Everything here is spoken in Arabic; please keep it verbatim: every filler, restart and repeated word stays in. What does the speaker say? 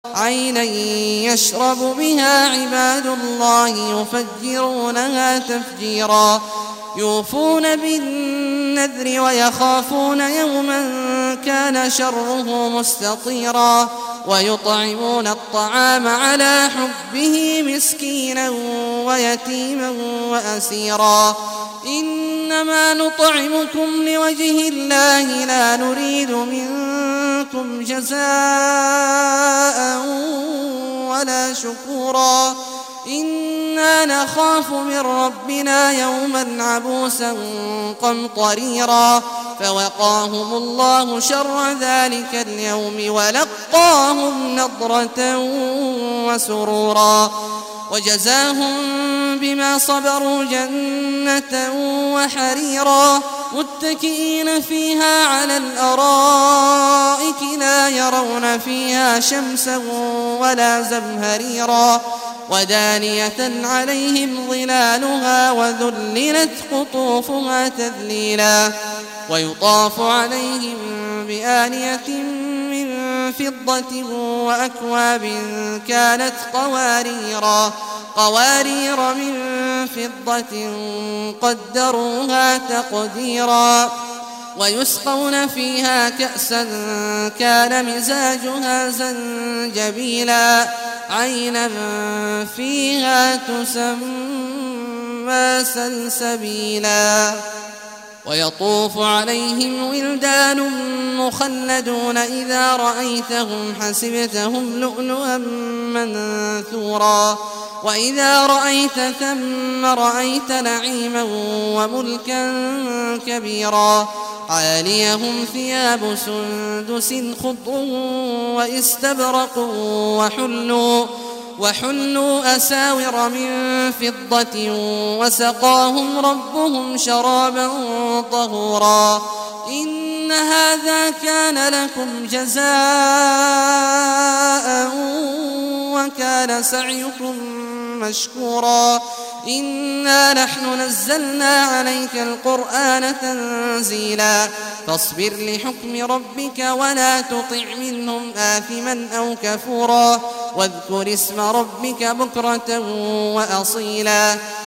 عينا يشرب بها عباد الله يفجرونها تفجيرا يوفون بالنذر ويخافون يوما كان شره مستطيرا ويطعمون الطعام على حبه مسكينا ويتيما وأسيرا إنما نطعمكم لوجه الله لا نريد منكم جزاء ولا شكورا إنا نخاف من ربنا يوما عبوسا قمطريرا فوقاهم الله شر ذلك اليوم ولقاهم نضرة وسرورا وجزاهم بما صبروا جنة وحريرا متكئين فيها على الأرائك لا يرون فيها شمسا ولا زمهريرا ودانية عليهم ظلالها وذللت قطوفها تذليلا ويطاف عليهم بآنية من فضة وأكواب كانت قواريرا قوارير من فضة قدروها تقديرا ويسقون فيها كأسا كان مزاجها زنجبيلا عينا فيها تسمى سلسبيلا ويطوف عليهم ولدان مخلدون إذا رأيتهم حسبتهم لؤلؤا منثورا وإذا رأيت ثم رأيت نعيما وملكا كبيرا عاليهم ثياب سندس خضر واستبرق وحلوا وحلوا أساور من فضة وسقاهم ربهم شرابا طهورا إن هذا كان لكم جزاء وكان سعيكم مشكورا إنا نحن نزلنا عليك القرآن تنزيلا فاصبر لحكم ربك ولا تطع منهم آثما أو كفورا واذكر اسم ربك بكرة وأصيلا